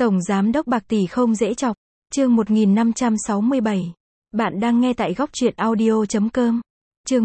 Tổng giám đốc bạc tỷ không dễ chọc. Chương 1567. Bạn đang nghe tại góc truyện audio.com. Chương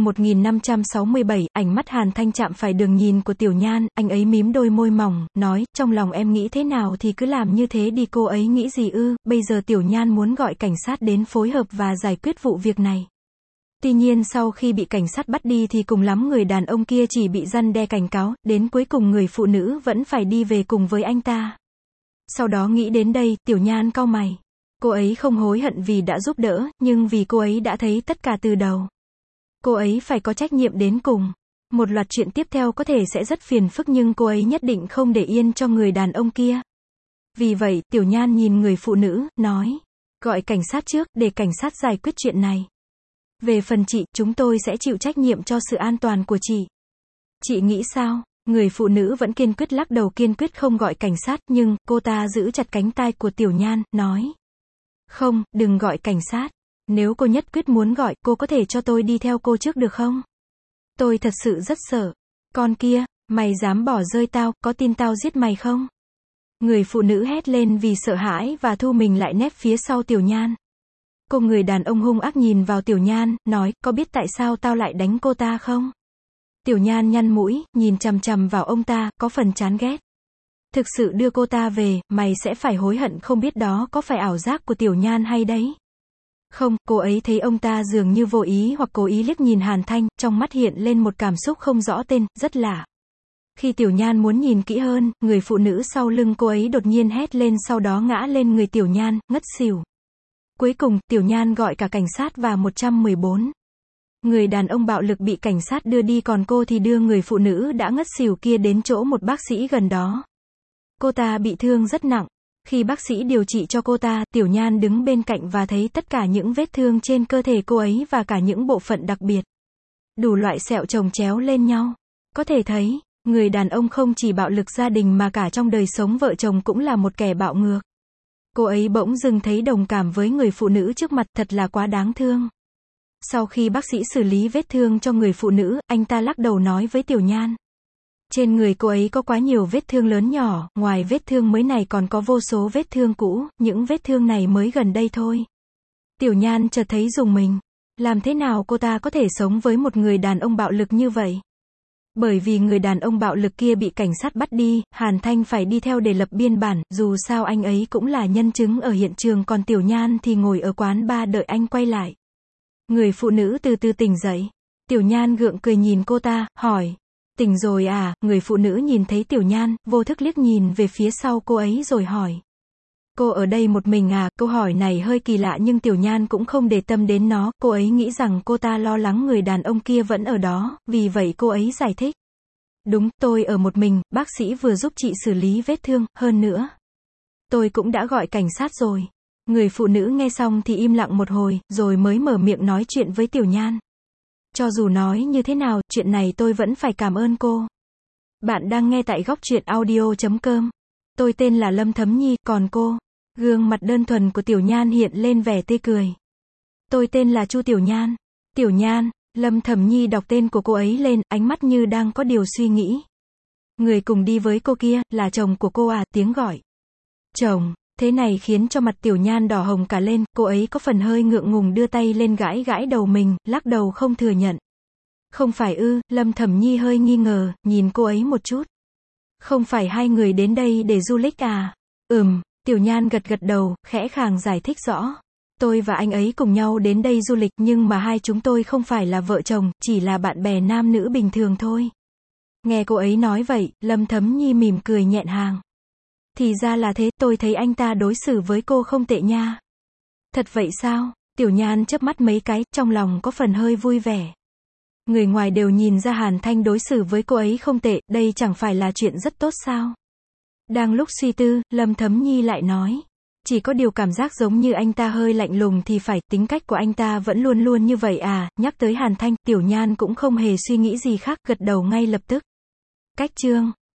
1567, ánh mắt Hàn Thanh chạm phải đường nhìn của Tiểu Nhan, anh ấy mím đôi môi mỏng, nói, trong lòng em nghĩ thế nào thì cứ làm như thế đi. Cô ấy nghĩ gì ư? Bây giờ Tiểu Nhan muốn gọi cảnh sát đến phối hợp và giải quyết vụ việc này. Tuy nhiên sau khi bị cảnh sát bắt đi thì cùng lắm người đàn ông kia chỉ bị răn đe cảnh cáo, đến cuối cùng người phụ nữ vẫn phải đi về cùng với anh ta. Sau đó nghĩ đến đây, Tiểu Nhan cau mày. Cô ấy không hối hận vì đã giúp đỡ, nhưng vì cô ấy đã thấy tất cả từ đầu. Cô ấy phải có trách nhiệm đến cùng. Một loạt chuyện tiếp theo có thể sẽ rất phiền phức nhưng cô ấy nhất định không để yên cho người đàn ông kia. Vì vậy, Tiểu Nhan nhìn người phụ nữ, nói. Gọi cảnh sát trước, để cảnh sát giải quyết chuyện này. Về phần chị, chúng tôi sẽ chịu trách nhiệm cho sự an toàn của chị. Chị nghĩ sao? Người phụ nữ vẫn kiên quyết lắc đầu, kiên quyết không gọi cảnh sát, nhưng, cô ta giữ chặt cánh tay của Tiểu Nhan, nói. Không, đừng gọi cảnh sát. Nếu cô nhất quyết muốn gọi, cô có thể cho tôi đi theo cô trước được không? Tôi thật sự rất sợ. Con kia, mày dám bỏ rơi tao, có tin tao giết mày không? Người phụ nữ hét lên vì sợ hãi và thu mình lại nép phía sau Tiểu Nhan. Cô người đàn ông hung ác nhìn vào Tiểu Nhan, nói, có biết tại sao tao lại đánh cô ta không? Tiểu Nhan nhăn mũi, nhìn chằm chằm vào ông ta, có phần chán ghét. Thực sự đưa cô ta về, mày sẽ phải hối hận, không biết đó có phải ảo giác của Tiểu Nhan hay đấy. Không, cô ấy thấy ông ta dường như vô ý hoặc cố ý liếc nhìn Hàn Thanh, trong mắt hiện lên một cảm xúc không rõ tên, rất lạ. Khi Tiểu Nhan muốn nhìn kỹ hơn, người phụ nữ sau lưng cô ấy đột nhiên hét lên, sau đó ngã lên người Tiểu Nhan, ngất xỉu. Cuối cùng, Tiểu Nhan gọi cả cảnh sát và 114. Người đàn ông bạo lực bị cảnh sát đưa đi, còn cô thì đưa người phụ nữ đã ngất xỉu kia đến chỗ một bác sĩ gần đó. Cô ta bị thương rất nặng. Khi bác sĩ điều trị cho cô ta, Tiểu Nhan đứng bên cạnh và thấy tất cả những vết thương trên cơ thể cô ấy và cả những bộ phận đặc biệt. Đủ loại sẹo chồng chéo lên nhau. Có thể thấy, người đàn ông không chỉ bạo lực gia đình mà cả trong đời sống vợ chồng cũng là một kẻ bạo ngược. Cô ấy bỗng dưng thấy đồng cảm với người phụ nữ trước mặt, thật là quá đáng thương. Sau khi bác sĩ xử lý vết thương cho người phụ nữ, anh ta lắc đầu nói với Tiểu Nhan. Trên người cô ấy có quá nhiều vết thương lớn nhỏ, ngoài vết thương mới này còn có vô số vết thương cũ, những vết thương này mới gần đây thôi. Tiểu Nhan chợt thấy rùng mình. Làm thế nào cô ta có thể sống với một người đàn ông bạo lực như vậy? Bởi vì người đàn ông bạo lực kia bị cảnh sát bắt đi, Hàn Thanh phải đi theo để lập biên bản, dù sao anh ấy cũng là nhân chứng ở hiện trường, còn Tiểu Nhan thì ngồi ở quán bar đợi anh quay lại. Người phụ nữ từ từ tỉnh dậy. Tiểu Nhan gượng cười nhìn cô ta, hỏi. Tỉnh rồi à? Người phụ nữ nhìn thấy Tiểu Nhan, vô thức liếc nhìn về phía sau cô ấy rồi hỏi. Cô ở đây một mình à? Câu hỏi này hơi kỳ lạ nhưng Tiểu Nhan cũng không để tâm đến nó, cô ấy nghĩ rằng cô ta lo lắng người đàn ông kia vẫn ở đó, vì vậy cô ấy giải thích. Đúng, tôi ở một mình, bác sĩ vừa giúp chị xử lý vết thương, hơn nữa. Tôi cũng đã gọi cảnh sát rồi. Người phụ nữ nghe xong thì im lặng một hồi, rồi mới mở miệng nói chuyện với Tiểu Nhan. Cho dù nói như thế nào, chuyện này tôi vẫn phải cảm ơn cô. Bạn đang nghe tại góc truyện audio.com. Tôi tên là Lâm Thấm Nhi, còn cô? Gương mặt đơn thuần của Tiểu Nhan hiện lên vẻ tươi cười. Tôi tên là Chu Tiểu Nhan. Tiểu Nhan, Lâm Thấm Nhi đọc tên của cô ấy lên, ánh mắt như đang có điều suy nghĩ. Người cùng đi với cô kia, là chồng của cô à? Tiếng gọi. Chồng. Thế này khiến cho mặt Tiểu Nhan đỏ hồng cả lên, cô ấy có phần hơi ngượng ngùng đưa tay lên gãi gãi đầu mình, lắc đầu không thừa nhận. Không phải ư? Lâm Thấm Nhi hơi nghi ngờ, nhìn cô ấy một chút. Không phải hai người đến đây để du lịch à? Tiểu Nhan gật gật đầu, khẽ khàng giải thích rõ. Tôi và anh ấy cùng nhau đến đây du lịch nhưng mà hai chúng tôi không phải là vợ chồng, chỉ là bạn bè nam nữ bình thường thôi. Nghe cô ấy nói vậy, Lâm Thấm Nhi mỉm cười nhẹn hàng. Thì ra là thế, tôi thấy anh ta đối xử với cô không tệ nha. Thật vậy sao? Tiểu Nhan chớp mắt mấy cái, trong lòng có phần hơi vui vẻ. Người ngoài đều nhìn ra Hàn Thanh đối xử với cô ấy không tệ, đây chẳng phải là chuyện rất tốt sao? Đang lúc suy tư, Lâm Thấm Nhi lại nói. Chỉ có điều cảm giác giống như anh ta hơi lạnh lùng thì phải, tính cách của anh ta vẫn luôn luôn như vậy à? Nhắc tới Hàn Thanh, Tiểu Nhan cũng không hề suy nghĩ gì khác, gật đầu ngay lập tức. Cách chương